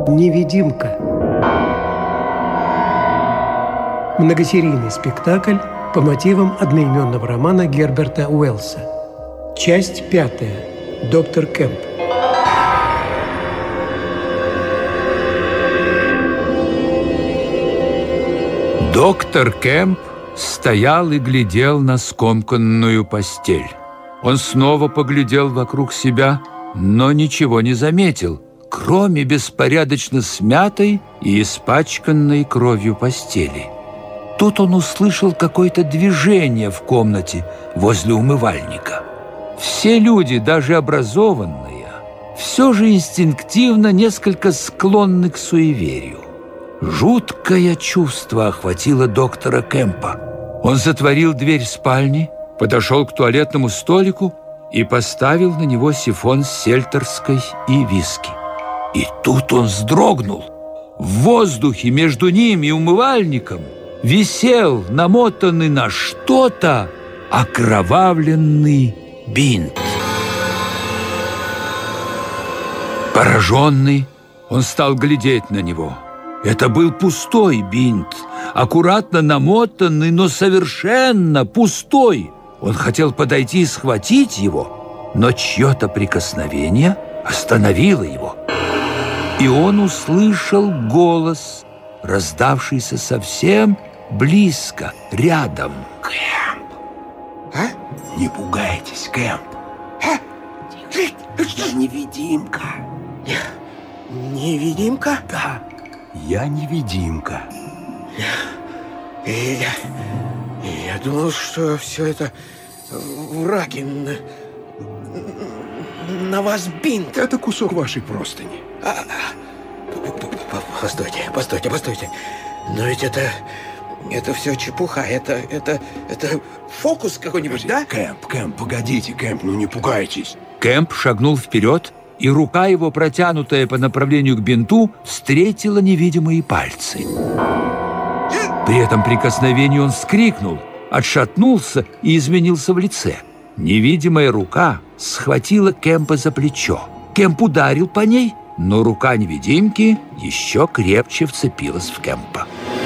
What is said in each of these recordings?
Невидимка. Многосерийный спектакль по мотивам одноименного романа Герберта Уэллса. Часть 5. Доктор Кэмп. Доктор Кэмп стоял и глядел на скомканную постель. Он снова поглядел вокруг себя, но ничего не заметил, кроме беспорядочно смятой и испачканной кровью постели. Тут он услышал какое-то движение в комнате возле умывальника. Все люди, даже образованные, все же инстинктивно несколько склонны к суеверию. Жуткое чувство охватило доктора Кэмпа. Он затворил дверь спальни, подошел к туалетному столику и поставил на него сифон с сельтерской и виски. И тут он вздрогнул. В воздухе между ним и умывальником висел, намотанный на что-то, окровавленный бинт. Пораженный, он стал глядеть на него. Это был пустой бинт, аккуратно намотанный, но совершенно пустой. Он хотел подойти и схватить его, но чье-то прикосновение остановило его. И он услышал голос, раздавшийся совсем близко, рядом. Кэмп! А? Не пугайтесь, Кэмп. А? Я невидимка. Невидимка? Да, я невидимка. Я думал, что все это враки. На вас бинт. Это кусок вашей простыни. Постойте. Но ведь это все чепуха. Это фокус какой-нибудь, да? Кэмп, погодите, Кэмп, ну не пугайтесь. Кэмп шагнул вперед, и рука его, протянутая по направлению к бинту, встретила невидимые пальцы. При этом прикосновении он вскрикнул, отшатнулся и изменился в лице. Невидимая рука схватила Кэмпа за плечо. Кэмп ударил по ней, но рука невидимки еще крепче вцепилась в Кэмпа.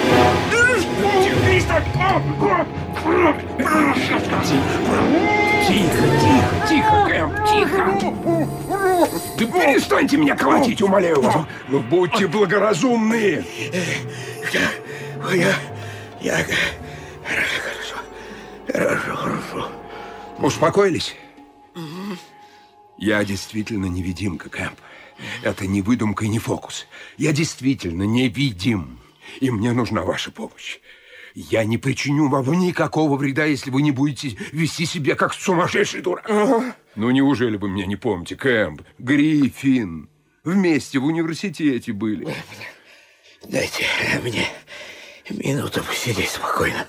Тихо, Кэмп, тихо. Да перестаньте меня колотить, умоляю вас. Ну, будьте благоразумны. Я... Хорошо. Успокоились? Я действительно невидимка, Кэмп. Это не выдумка и не фокус. Я действительно невидим. И мне нужна ваша помощь. Я не причиню вам никакого вреда, если вы не будете вести себя как сумасшедший дурак. Ну, неужели вы меня не помните, Кэмп? Гриффин. Вместе в университете были. Дайте мне минуту посидеть спокойно.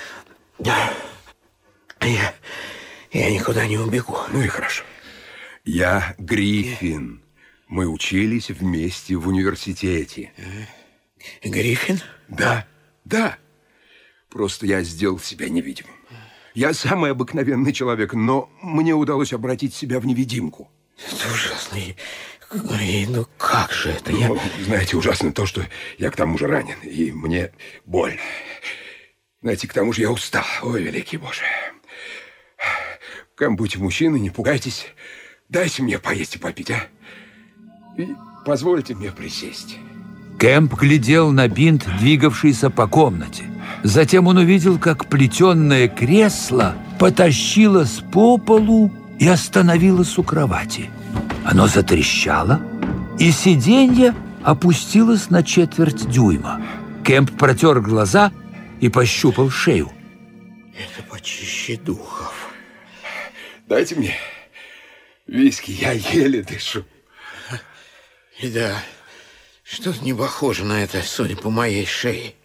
Я никуда не убегу. Ну и хорошо. Я Гриффин. Мы учились вместе в университете. Гриффин? Да. Просто я сделал себя невидимым. Я самый обыкновенный человек, но мне удалось обратить себя в невидимку. Это ужасно. Ну как же это? Знаете, ужасно то, что я к тому же ранен, и мне больно. Знаете, к тому же я устал. Ой, великий Боже. Кэмп, будьте мужчиной, не пугайтесь. Дайте мне поесть и попить, а? И позвольте мне присесть. Кэмп глядел на бинт, двигавшийся по комнате. Затем он увидел, как плетеное кресло потащилось по полу и остановилось у кровати. Оно затрещало, и сиденье опустилось на 1/4 дюйма. Кэмп протер глаза и пощупал шею. Это почище духов. Дайте мне виски, я еле дышу. И да, что-то не похоже на это, судя по моей шее.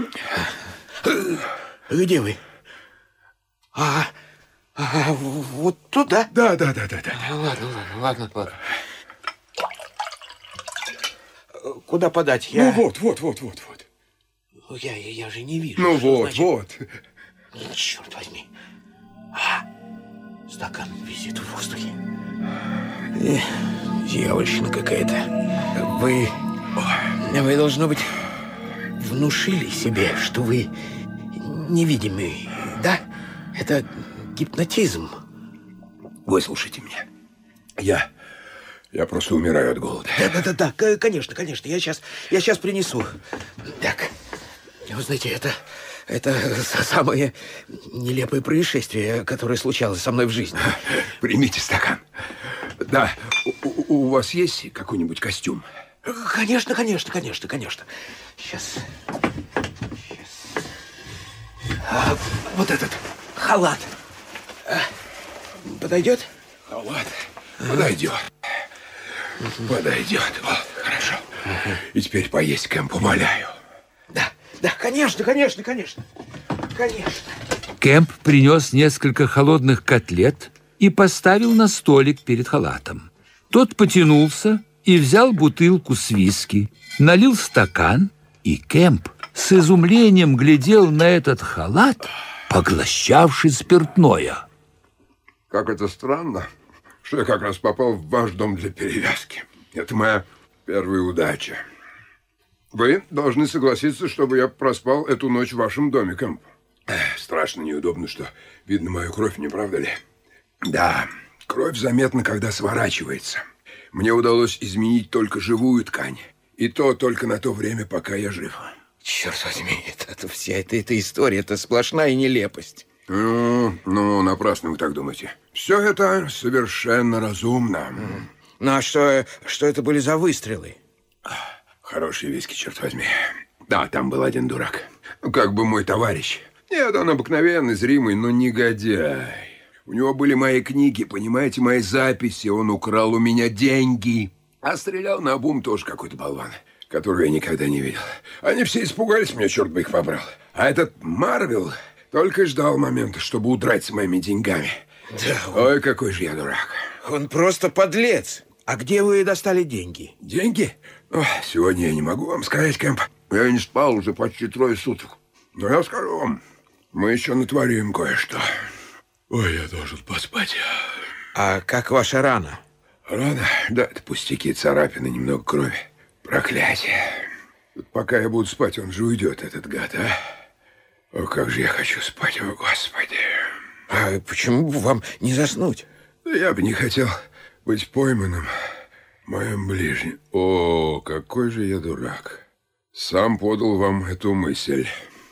Где вы? Вот туда? Да. Ладно. Куда подать? Ну вот. Я же не вижу. Ну вот. Черт возьми. Стакан висит в воздухе. Дьявольщина какая-то. Вы Вы, должно быть, внушили себе, что вы невидимый, да? Это гипнотизм. Выслушайте меня. Я просто умираю от голода. Да, конечно. Я сейчас принесу. Так, вы знаете, это самое нелепое происшествие, которое случалось со мной в жизни. Примите стакан. Да, у вас есть какой-нибудь костюм? Конечно. Сейчас. Вот этот халат. Подойдет? Халат подойдет. Подойдет. Вот, хорошо. И теперь поесть, Кэмп, умоляю. Да, конечно. Кэмп принес несколько холодных котлет и поставил на столик перед халатом. Тот потянулся и взял бутылку с виски, налил стакан, и Кэмп с изумлением глядел на этот халат, поглощавший спиртное. Как это странно, что я как раз попал в ваш дом для перевязки. Это моя первая удача. Вы должны согласиться, чтобы я проспал эту ночь в вашем доме, Кэмп. Страшно неудобно, что видно мою кровь, не правда ли? Да, кровь заметна, когда сворачивается. Мне удалось изменить только живую ткань. И то только на то время, пока я жив. Черт возьми, вся эта история, это сплошная нелепость. Ну, напрасно вы так думаете. Все это совершенно разумно. Ну, а что это были за выстрелы? Хорошие виски, черт возьми. Да, там был один дурак. Как бы мой товарищ. Нет, он обыкновенный, зримый, но негодяй. У него были мои книги, понимаете, мои записи. Он украл у меня деньги. А стрелял наобум тоже какой-то болван, которого я никогда не видел. Они все испугались меня, черт бы их побрал. А этот Марвел только и ждал момента, чтобы удрать с моими деньгами. Да, Ой, какой же я дурак. Он просто подлец. А где вы достали деньги? Деньги? Ох, сегодня я не могу вам сказать, Кэмп. Я не спал уже почти 3 суток. Но я скажу вам, мы еще натворим кое-что. Ой, я должен поспать. А как ваша рана? Рана? Да, это пустяки, царапины, немного крови. Проклятие. Пока я буду спать, он же уйдет, этот гад, а? О, как же я хочу спать, о, Господи. А почему бы вам не заснуть? Я бы не хотел быть пойманным моим ближним. О, какой же я дурак. Сам подал вам эту мысль.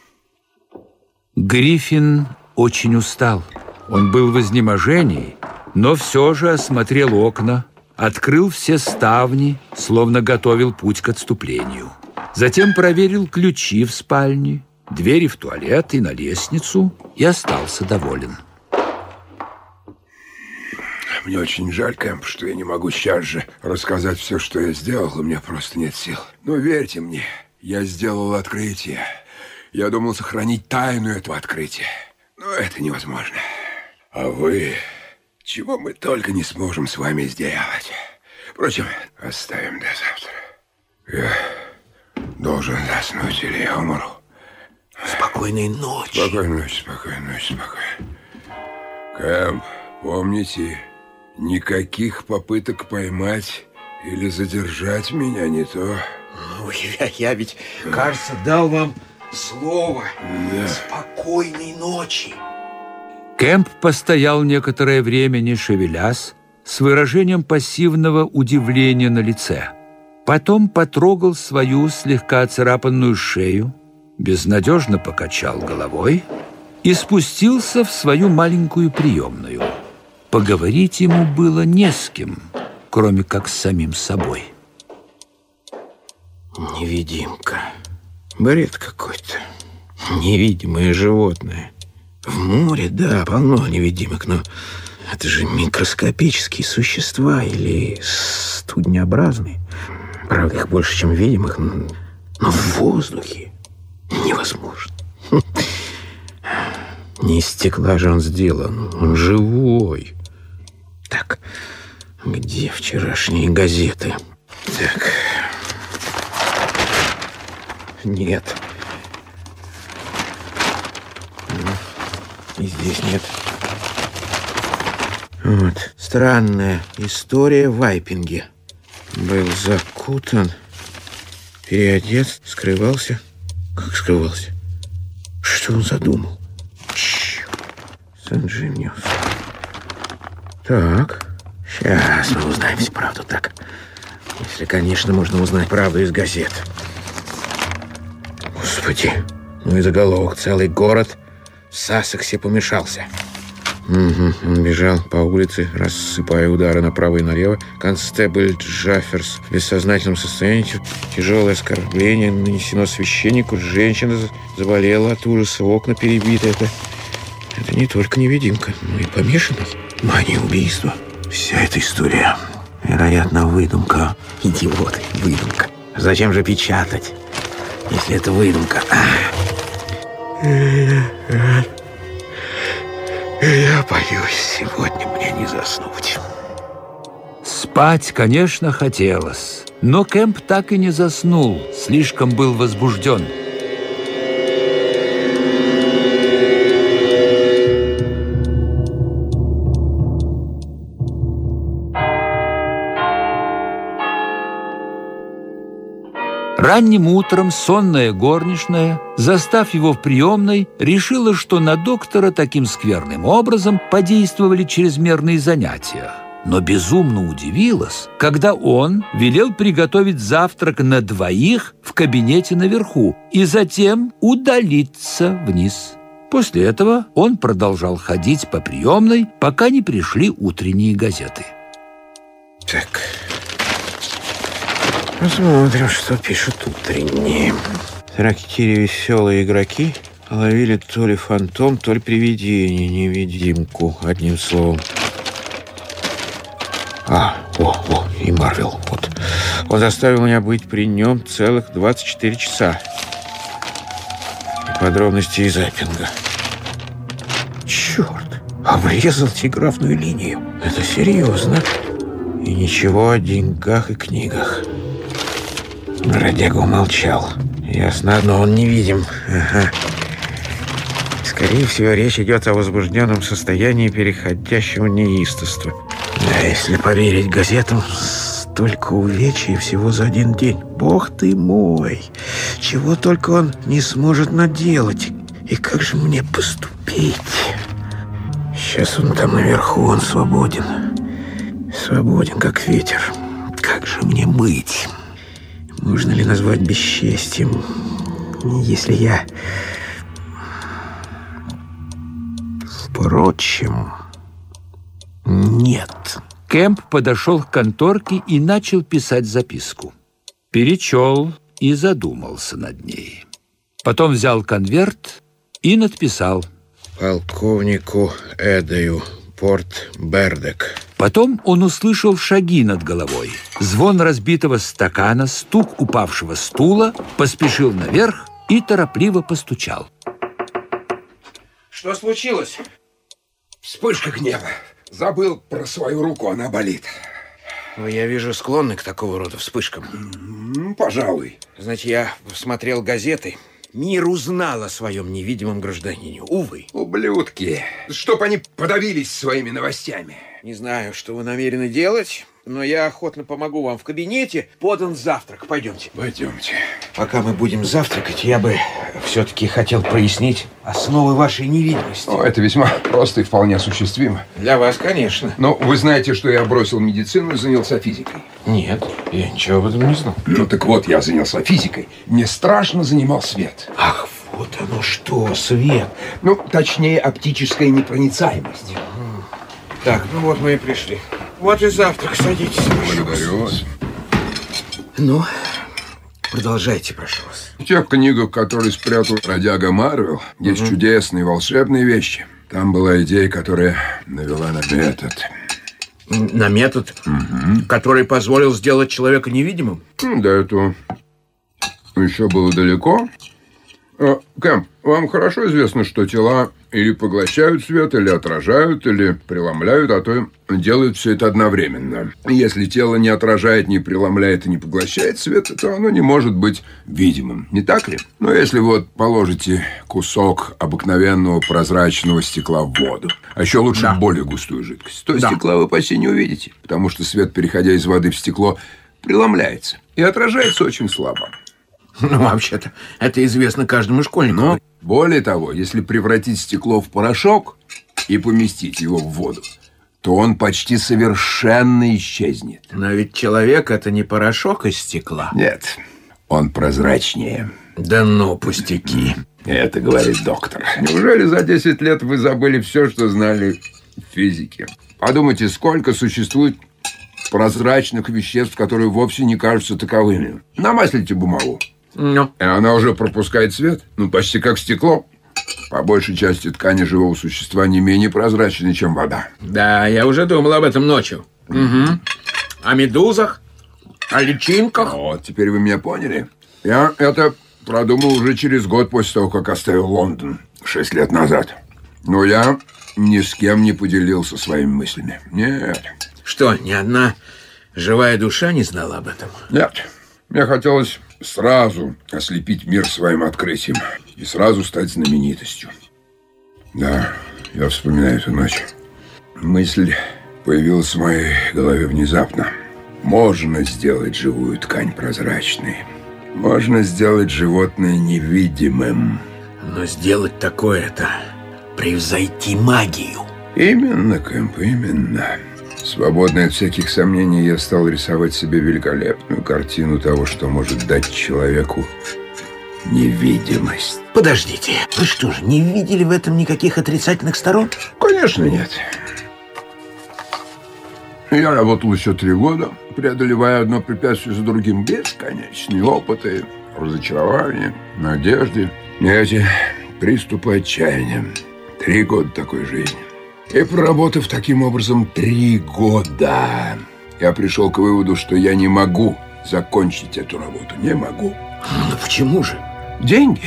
Гриффин очень устал. Он был в изнеможении, но все же осмотрел окна, открыл все ставни, словно готовил путь к отступлению. Затем проверил ключи в спальне, двери в туалет и на лестницу и остался доволен. Мне очень жаль, Кэмп, что я не могу сейчас же рассказать все, что я сделал. У меня просто нет сил. Но верьте мне, я сделал открытие. Я думал сохранить тайну этого открытия. Но это невозможно. А вы... Чего мы только не сможем с вами сделать. Впрочем, оставим до завтра. Я должен заснуть, или я умру. Спокойной ночи. Спокойной ночи. Кэмп, помните... Никаких попыток поймать или задержать меня, не то. Ой, я ведь, кажется, дал вам слово. Да. Спокойной ночи. Кэмп постоял некоторое время, не шевелясь, с выражением пассивного удивления на лице. Потом потрогал свою слегка оцарапанную шею, безнадежно покачал головой и спустился в свою маленькую приемную. Поговорить ему было не с кем, кроме как с самим собой. Невидимка. Бред какой-то. Невидимое животное. В море, да, полно невидимок, но это же микроскопические существа или студнеобразные. Правда, их больше, чем видимых, но в воздухе невозможно. Не из стекла же он сделан, он живой. Так, где вчерашние газеты? Так, нет. И здесь нет. Вот, странная история в Вайпинге. Был закутан переодет, скрывался. Как скрывался? Что он задумал? Сан-Джимниус. Так, сейчас мы узнаем всю правду. Так, если, конечно, можно узнать правду из газет. Господи, ну и заголовок. Целый город в Сассексе помешался. Угу. Он бежал по улице, рассыпая удары направо и налево. Констебль Джафферс в бессознательном состоянии. Тяжелое оскорбление нанесено священнику. Женщина заболела от ужаса. Окна перебиты. Это не только невидимка, но и помешанный. Мания убийства. Вся эта история, вероятно, выдумка. Идиоты, выдумка. Зачем же печатать, если это выдумка? Я боюсь, сегодня мне не заснуть. Спать, конечно, хотелось, но Кэмп так и не заснул, слишком был возбужден. Ранним утром сонная горничная, застав его в приемной, решила, что на доктора таким скверным образом подействовали чрезмерные занятия. Но безумно удивилась, когда он велел приготовить завтрак на двоих в кабинете наверху и затем удалиться вниз. После этого он продолжал ходить по приемной, пока не пришли утренние газеты. Так... Посмотрим, что пишут утренние. 44 веселые игроки ловили то ли фантом, то ли привидение, невидимку, одним словом. И Марвел, вот. Он заставил меня быть при нем целых 24 часа. И подробности из Эппинга. Черт, обрезал телеграфную линию. Это серьезно. И ничего о деньгах и книгах. Бродяга умолчал. Ясно одно, он невидим. Ага. Скорее всего, речь идет о возбужденном состоянии переходящего неистовства. Да, если поверить газетам, столько увечий всего за один день. Бог ты мой! Чего только он не сможет наделать. И как же мне поступить? Сейчас он там наверху, он свободен. Свободен, как ветер. Как же мне быть? Можно ли назвать бесчестием, если я... Впрочем, нет. Кэмп подошел к конторке и начал писать записку. Перечел и задумался над ней. Потом взял конверт и надписал: полковнику Эдею, Порт Бердек. Потом он услышал шаги над головой, звон разбитого стакана, стук упавшего стула, поспешил наверх и торопливо постучал. Что случилось? Вспышка гнева. Забыл про свою руку, она болит. Я вижу, склонны к такого рода вспышкам. Пожалуй. Знаете, я смотрел газеты. Мир узнал о своем невидимом гражданине. Увы. Ублюдки. Чтоб они подавились своими новостями. Не знаю, что вы намерены делать, но я охотно помогу вам. В кабинете подан завтрак. Пойдемте. Пойдемте. Пока мы будем завтракать, я бы все-таки хотел прояснить основы вашей невидимости. Это весьма просто и вполне осуществимо. Для вас, конечно. Но вы знаете, что я бросил медицину и занялся физикой? Нет, я ничего об этом не знал. Ну так вот, я занялся физикой. Мне страшно занимал свет. Ах, вот оно что, свет. Ну, точнее, оптическая непроницаемость. Так, ну вот мы и пришли. Вот и завтрак, садитесь. Благодарю вас. Ну, продолжайте, прошу вас. В тех книгах, которые спрятал бродяга Марвел, есть чудесные волшебные вещи. Там была идея, которая навела на метод. На метод, который позволил сделать человека невидимым? До этого еще было далеко. Кэмп, вам хорошо известно, что тела или поглощают свет, или отражают, или преломляют, а то делают все это одновременно. Если тело не отражает, не преломляет и не поглощает свет, то оно не может быть видимым. Не так ли? Но если вот положите кусок обыкновенного прозрачного стекла в воду, а еще лучше более густую жидкость, то стекла вы почти не увидите, потому что свет, переходя из воды в стекло, преломляется и отражается очень слабо. Ну, вообще-то, это известно каждому школьнику. Но, более того, если превратить стекло в порошок и поместить его в воду, то он почти совершенно исчезнет. Но ведь человек — это не порошок из стекла. Нет, он прозрачнее. Да ну, пустяки. Это говорит доктор. Неужели за 10 лет вы забыли все, что знали в физике? Подумайте, сколько существует прозрачных веществ, которые вовсе не кажутся таковыми. Намаслите бумагу. Ну? И она уже пропускает свет. Ну, почти как стекло. По большей части ткани живого существа не менее прозрачны, чем вода. Да, я уже думал об этом ночью. Угу. О медузах, о личинках. Вот, теперь вы меня поняли. Я это продумал уже через год после того, как оставил Лондон. 6 лет назад. Но я ни с кем не поделился своими мыслями. Нет. Что, ни одна живая душа не знала об этом? Нет. Мне хотелось сразу ослепить мир своим открытием и сразу стать знаменитостью. Да, я вспоминаю эту ночь. Мысль появилась в моей голове внезапно. Можно сделать живую ткань прозрачной. Можно сделать животное невидимым. Но сделать такое — это превзойти магию. Именно, Кэмп, именно. Свободный от всяких сомнений, я стал рисовать себе великолепную картину того, что может дать человеку невидимость. Подождите, вы что же, не видели в этом никаких отрицательных сторон? Конечно, нет. Я работал еще 3 года, преодолевая одно препятствие за другим. Бесконечные опыты, разочарования, надежды и эти приступы отчаяния. 3 года такой жизни. И проработав таким образом 3 года, я пришел к выводу, что я не могу закончить эту работу. Не могу. Ну почему же? Деньги.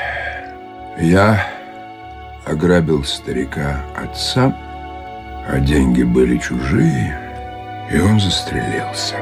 Я ограбил старика отца, а деньги были чужие, и он застрелился.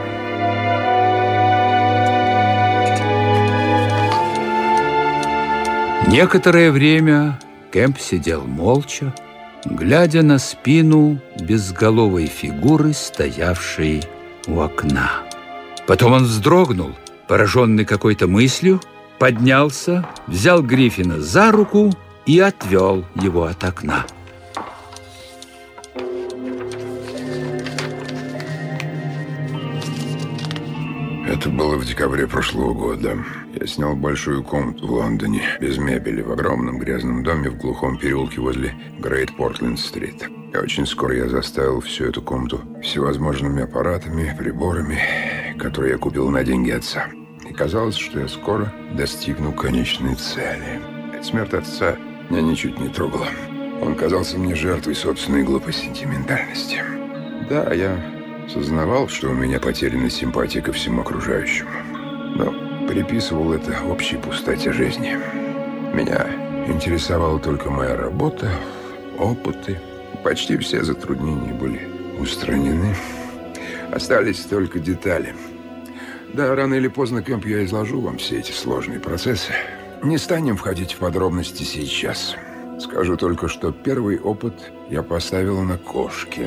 Некоторое время Кэмп сидел молча, глядя на спину безголовой фигуры, стоявшей у окна. Потом он вздрогнул, пораженный какой-то мыслью, поднялся, взял Гриффина за руку и отвел его от окна. Это было в декабре прошлого года. Я снял большую комнату в Лондоне, без мебели, в огромном грязном доме в глухом переулке возле Грейт Портленд-стрит. И очень скоро я заставил всю эту комнату всевозможными аппаратами, приборами, которые я купил на деньги отца. И казалось, что я скоро достигну конечной цели. Смерть отца меня ничуть не трогала. Он казался мне жертвой собственной глупой сентиментальности. Да, я сознавал, что у меня потеряна симпатия ко всему окружающему, но приписывал это общей пустоте жизни. Меня интересовала только моя работа, опыты. Почти все затруднения были устранены. Остались только детали. Да, рано или поздно, Кэмп, я изложу вам все эти сложные процессы. Не станем входить в подробности сейчас. Скажу только, что первый опыт я поставил на кошке.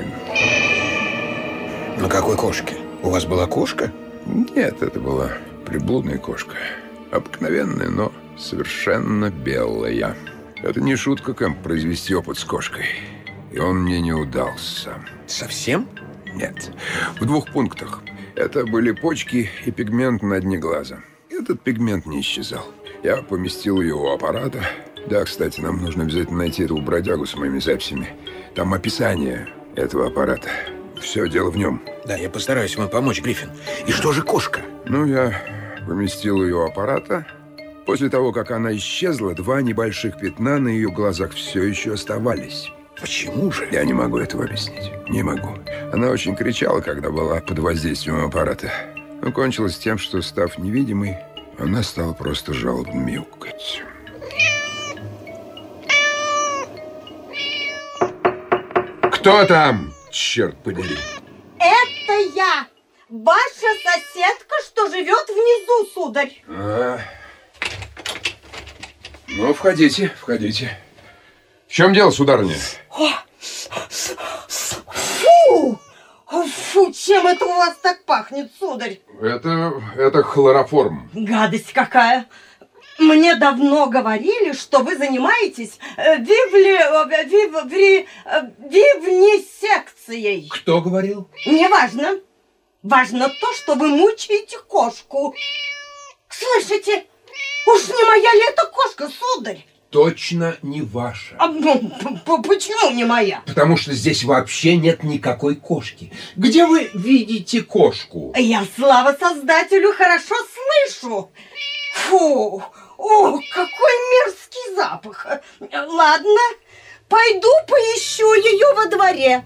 На какой кошке? У вас была кошка? Нет, это была приблудная кошка. Обыкновенная, но совершенно белая. Это не шутка, Кэмп, произвести опыт с кошкой. И он мне не удался. Совсем? Нет. В 2 пунктах. Это были почки и пигмент на дне глаза. Этот пигмент не исчезал. Я поместил ее у аппарата. Да, кстати, нам нужно обязательно найти этого бродягу с моими записями. Там описание этого аппарата. Все дело в нем. Да, я постараюсь вам помочь, Гриффин. И что же кошка? Ну, я поместил ее у аппарата. После того, как она исчезла, 2 небольших пятна на ее глазах все еще оставались. Почему же? Я не могу этого объяснить. Не могу. Она очень кричала, когда была под воздействием аппарата. Но кончилось тем, что, став невидимой, она стала просто жалобно мяукать. Кто там? Черт подери. Это я, ваша соседка, что живет внизу, сударь. Ну, входите, входите. В чем дело, сударыня? Фу! Фу, чем это у вас так пахнет, сударь? Это хлороформ. Гадость какая. Мне давно говорили, что вы занимаетесь вивнисекцией. Кто говорил? Неважно. Важно то, что вы мучаете кошку. Слышите? Уж не моя ли эта кошка, сударь? Точно не ваша. Почему не моя? Потому что здесь вообще нет никакой кошки. Где вы видите кошку? Я, слава Создателю, хорошо слышу. Фу, о, какой мерзкий запах. Ладно, пойду поищу ее во дворе.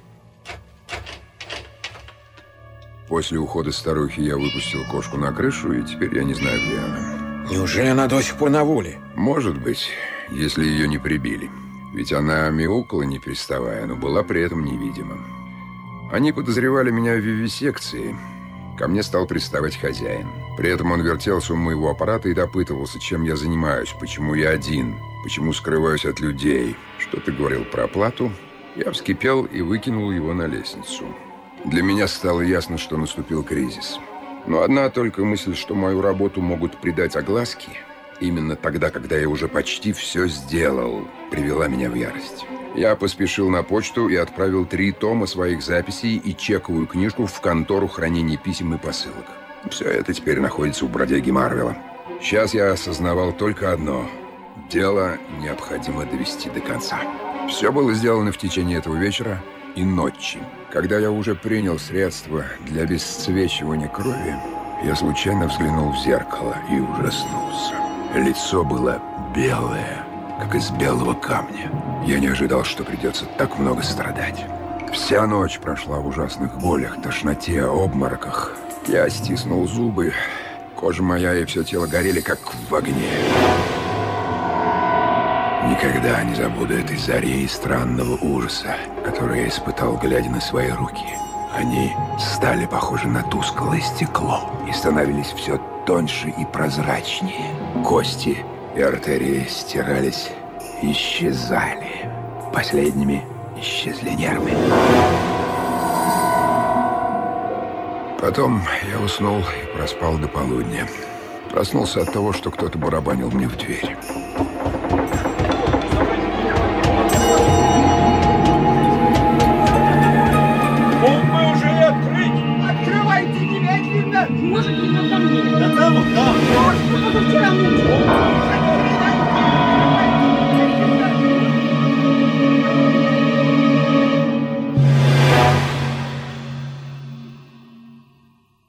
После ухода старухи я выпустил кошку на крышу, и теперь я не знаю, где она. Неужели она до сих пор на воле? Может быть, если ее не прибили. Ведь она мяукала, не переставая, но была при этом невидима. Они подозревали меня в вивисекции. Ко мне стал приставать хозяин. При этом он вертелся у моего аппарата и допытывался, чем я занимаюсь, почему я один, почему скрываюсь от людей. Что-то говорил про оплату. Я вскипел и выкинул его на лестницу. Для меня стало ясно, что наступил кризис. Но одна только мысль, что мою работу могут придать огласке, именно тогда, когда я уже почти все сделал, привела меня в ярость. Я поспешил на почту и отправил 3 тома своих записей и чековую книжку в контору хранения писем и посылок. Все это теперь находится у бродяги Марвела. Сейчас я осознавал только одно. Дело необходимо довести до конца. Все было сделано в течение этого вечера и ночи. Когда я уже принял средства для обесцвечивания крови, я случайно взглянул в зеркало и ужаснулся. Лицо было белое, как из белого камня. Я не ожидал, что придется так много страдать. Вся ночь прошла в ужасных болях, тошноте, обмороках. Я стиснул зубы. Кожа моя и все тело горели, как в огне. Никогда не забуду этой зари и странного ужаса, который я испытал, глядя на свои руки. Они стали похожи на тусклое стекло и становились все тоньше и прозрачнее. Кости и артерии стирались, исчезали. Последними исчезли нервы. Потом я уснул и проспал до полудня. Проснулся от того, что кто-то барабанил мне в дверь. Открывайте немедленно! Может, не ко мне? Да там, да.